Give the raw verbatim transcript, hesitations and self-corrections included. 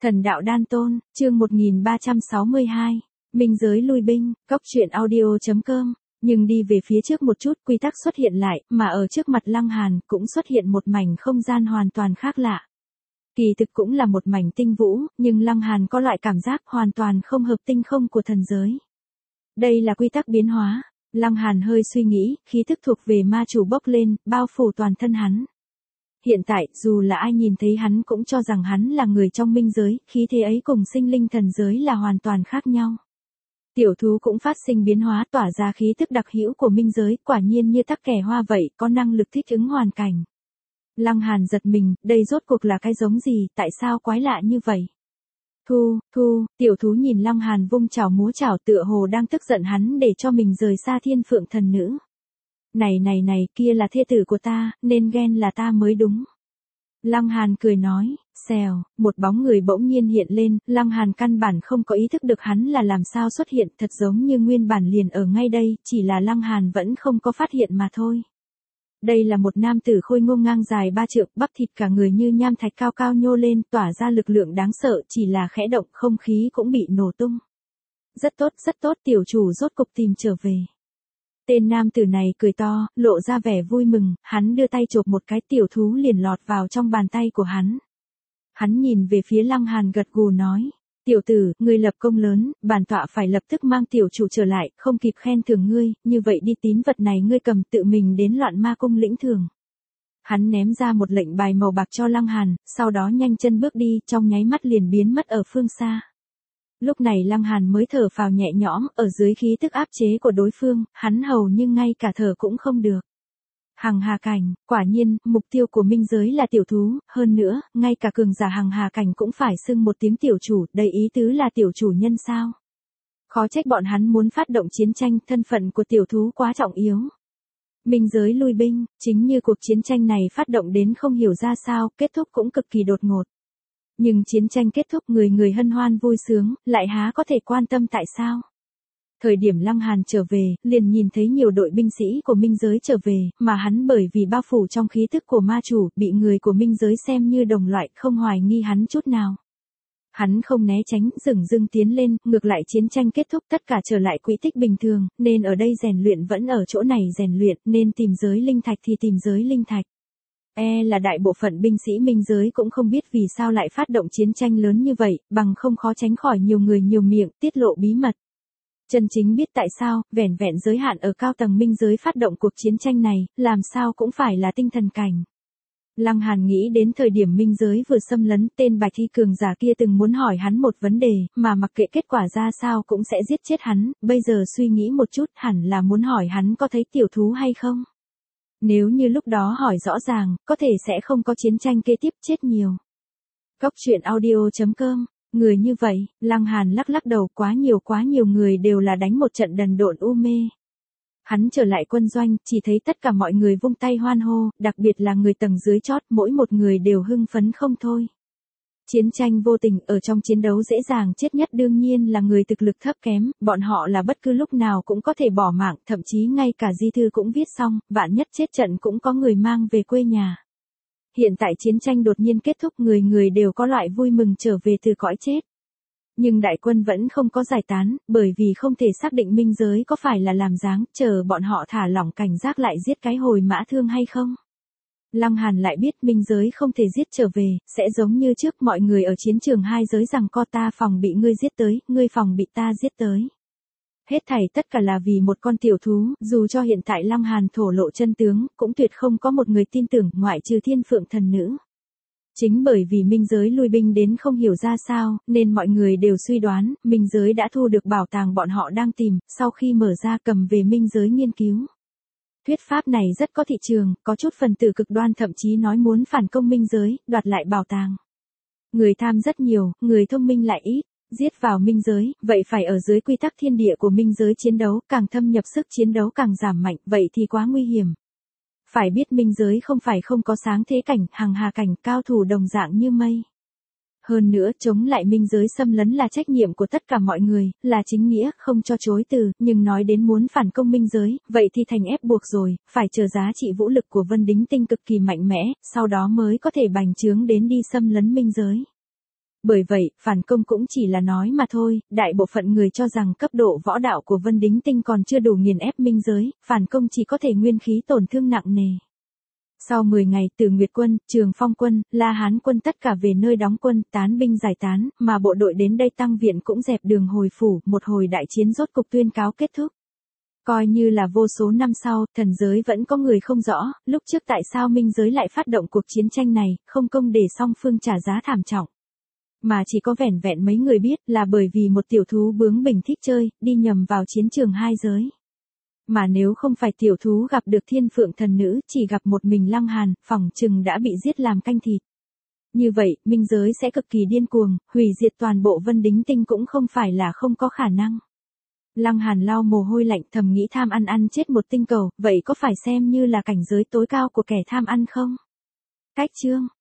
Thần đạo đan tôn, chương một nghìn ba trăm sáu mươi hai. Minh giới lui binh, cóc truyện audio chấm com. Nhưng đi về phía trước một chút, quy tắc xuất hiện lại, mà ở trước mặt Lăng Hàn cũng xuất hiện một mảnh không gian hoàn toàn khác lạ. Kỳ thực cũng là một mảnh tinh vũ, nhưng Lăng Hàn có loại cảm giác hoàn toàn không hợp tinh không của thần giới. Đây là quy tắc biến hóa. Lăng Hàn hơi suy nghĩ, khí thức thuộc về ma chủ bốc lên, bao phủ toàn thân hắn. Hiện tại, dù là ai nhìn thấy hắn cũng cho rằng hắn là người trong minh giới, khí thế ấy cùng sinh linh thần giới là hoàn toàn khác nhau. Tiểu thú cũng phát sinh biến hóa, tỏa ra khí thức đặc hữu của minh giới, quả nhiên như tắc kè hoa vậy, có năng lực thích ứng hoàn cảnh. Lăng Hàn giật mình, đây rốt cuộc là cái giống gì, tại sao quái lạ như vậy? Thu, thu, tiểu thú nhìn Lăng Hàn vung chảo múa chảo tựa hồ đang tức giận hắn để cho mình rời xa thiên phượng thần nữ. Này này này, kia là thê tử của ta, nên ghen là ta mới đúng. Lăng Hàn cười nói, xèo, một bóng người bỗng nhiên hiện lên, Lăng Hàn căn bản không có ý thức được hắn là làm sao xuất hiện, thật giống như nguyên bản liền ở ngay đây, chỉ là Lăng Hàn vẫn không có phát hiện mà thôi. Đây là một nam tử khôi ngô ngang dài ba trượng, bắp thịt cả người như nham thạch cao cao nhô lên, tỏa ra lực lượng đáng sợ, chỉ là khẽ động không khí cũng bị nổ tung. Rất tốt, rất tốt, tiểu chủ rốt cục tìm trở về. Tên nam tử này cười to, lộ ra vẻ vui mừng, hắn đưa tay chộp một cái, tiểu thú liền lọt vào trong bàn tay của hắn. Hắn nhìn về phía Lăng Hàn gật gù nói, tiểu tử, ngươi lập công lớn, bản tọa phải lập tức mang tiểu chủ trở lại, không kịp khen thưởng ngươi, như vậy đi tín vật này ngươi cầm tự mình đến Loạn Ma cung lĩnh thưởng. Hắn ném ra một lệnh bài màu bạc cho Lăng Hàn, sau đó nhanh chân bước đi, trong nháy mắt liền biến mất ở phương xa. Lúc này Lăng Hàn mới thở phào nhẹ nhõm, ở dưới khí tức áp chế của đối phương, hắn hầu như ngay cả thở cũng không được. Hằng hà cảnh, quả nhiên, mục tiêu của minh giới là tiểu thú, hơn nữa, ngay cả cường giả hằng hà cảnh cũng phải xưng một tiếng tiểu chủ, đây ý tứ là tiểu chủ nhân sao. Khó trách bọn hắn muốn phát động chiến tranh, thân phận của tiểu thú quá trọng yếu. Minh giới lui binh, chính như cuộc chiến tranh này phát động đến không hiểu ra sao, kết thúc cũng cực kỳ đột ngột. Nhưng chiến tranh kết thúc người người hân hoan vui sướng, lại há có thể quan tâm tại sao? Thời điểm Lăng Hàn trở về, liền nhìn thấy nhiều đội binh sĩ của minh giới trở về, mà hắn bởi vì bao phủ trong khí thức của ma chủ, bị người của minh giới xem như đồng loại, không hoài nghi hắn chút nào. Hắn không né tránh, dửng dưng tiến lên, ngược lại chiến tranh kết thúc tất cả trở lại quỹ tích bình thường, nên ở đây rèn luyện vẫn ở chỗ này rèn luyện, nên tìm giới linh thạch thì tìm giới linh thạch. E là đại bộ phận binh sĩ minh giới cũng không biết vì sao lại phát động chiến tranh lớn như vậy, bằng không khó tránh khỏi nhiều người nhiều miệng, tiết lộ bí mật. Chân chính biết tại sao, vẻn vẹn giới hạn ở cao tầng minh giới phát động cuộc chiến tranh này, làm sao cũng phải là tinh thần cảnh. Lăng Hàn nghĩ đến thời điểm minh giới vừa xâm lấn, tên bạch thi cường giả kia từng muốn hỏi hắn một vấn đề, mà mặc kệ kết quả ra sao cũng sẽ giết chết hắn, bây giờ suy nghĩ một chút hẳn là muốn hỏi hắn có thấy tiểu thú hay không. Nếu như lúc đó hỏi rõ ràng, có thể sẽ không có chiến tranh kế tiếp chết nhiều. Cóc truyện audio chấm com. Người như vậy, Lăng Hàn lắc lắc đầu, quá nhiều quá nhiều người đều là đánh một trận đần độn u mê. Hắn trở lại quân doanh, chỉ thấy tất cả mọi người vung tay hoan hô, đặc biệt là người tầng dưới chót, mỗi một người đều hưng phấn không thôi. Chiến tranh vô tình, ở trong chiến đấu dễ dàng chết nhất đương nhiên là người thực lực thấp kém, bọn họ là bất cứ lúc nào cũng có thể bỏ mạng, thậm chí ngay cả di thư cũng viết xong, vạn nhất chết trận cũng có người mang về quê nhà. Hiện tại chiến tranh đột nhiên kết thúc, người người đều có loại vui mừng trở về từ cõi chết. Nhưng đại quân vẫn không có giải tán, bởi vì không thể xác định minh giới có phải là làm dáng, chờ bọn họ thả lỏng cảnh giác lại giết cái hồi mã thương hay không. Lăng Hàn lại biết minh giới không thể giết trở về, sẽ giống như trước mọi người ở chiến trường hai giới rằng co ta phòng bị ngươi giết tới, ngươi phòng bị ta giết tới. Hết thảy tất cả là vì một con tiểu thú, dù cho hiện tại Lăng Hàn thổ lộ chân tướng, cũng tuyệt không có một người tin tưởng, ngoại trừ thiên phượng thần nữ. Chính bởi vì minh giới lui binh đến không hiểu ra sao, nên mọi người đều suy đoán, minh giới đã thu được bảo tàng bọn họ đang tìm, sau khi mở ra cầm về minh giới nghiên cứu. Thuyết pháp này rất có thị trường, có chút phần tử cực đoan thậm chí nói muốn phản công minh giới, đoạt lại bảo tàng. Người tham rất nhiều, người thông minh lại ít. Giết vào minh giới, vậy phải ở dưới quy tắc thiên địa của minh giới chiến đấu, càng thâm nhập sức chiến đấu càng giảm mạnh, vậy thì quá nguy hiểm. Phải biết minh giới không phải không có sáng thế cảnh, hằng hà cảnh, cao thủ đồng dạng như mây. Hơn nữa, chống lại minh giới xâm lấn là trách nhiệm của tất cả mọi người, là chính nghĩa, không cho chối từ, nhưng nói đến muốn phản công minh giới, vậy thì thành ép buộc rồi, phải chờ giá trị vũ lực của Vân Đính Tinh cực kỳ mạnh mẽ, sau đó mới có thể bành trướng đến đi xâm lấn minh giới. Bởi vậy, phản công cũng chỉ là nói mà thôi, đại bộ phận người cho rằng cấp độ võ đạo của Vân Đính Tinh còn chưa đủ nghiền ép minh giới, phản công chỉ có thể nguyên khí tổn thương nặng nề. Sau mười ngày, Từ Nguyệt quân, Trường Phong quân, La Hán quân tất cả về nơi đóng quân, tán binh giải tán, mà bộ đội đến đây tăng viện cũng dẹp đường hồi phủ, một hồi đại chiến rốt cục tuyên cáo kết thúc. Coi như là vô số năm sau, thần giới vẫn có người không rõ, lúc trước tại sao minh giới lại phát động cuộc chiến tranh này, không công để song phương trả giá thảm trọng. Mà chỉ có vẻn vẹn mấy người biết là bởi vì một tiểu thú bướng bỉnh thích chơi, đi nhầm vào chiến trường hai giới. Mà nếu không phải tiểu thú gặp được thiên phượng thần nữ, chỉ gặp một mình Lăng Hàn, phỏng chừng đã bị giết làm canh thịt. Như vậy, minh giới sẽ cực kỳ điên cuồng, hủy diệt toàn bộ Vân Đính Tinh cũng không phải là không có khả năng. Lăng Hàn lau mồ hôi lạnh thầm nghĩ tham ăn ăn chết một tinh cầu, vậy có phải xem như là cảnh giới tối cao của kẻ tham ăn không? Cách chương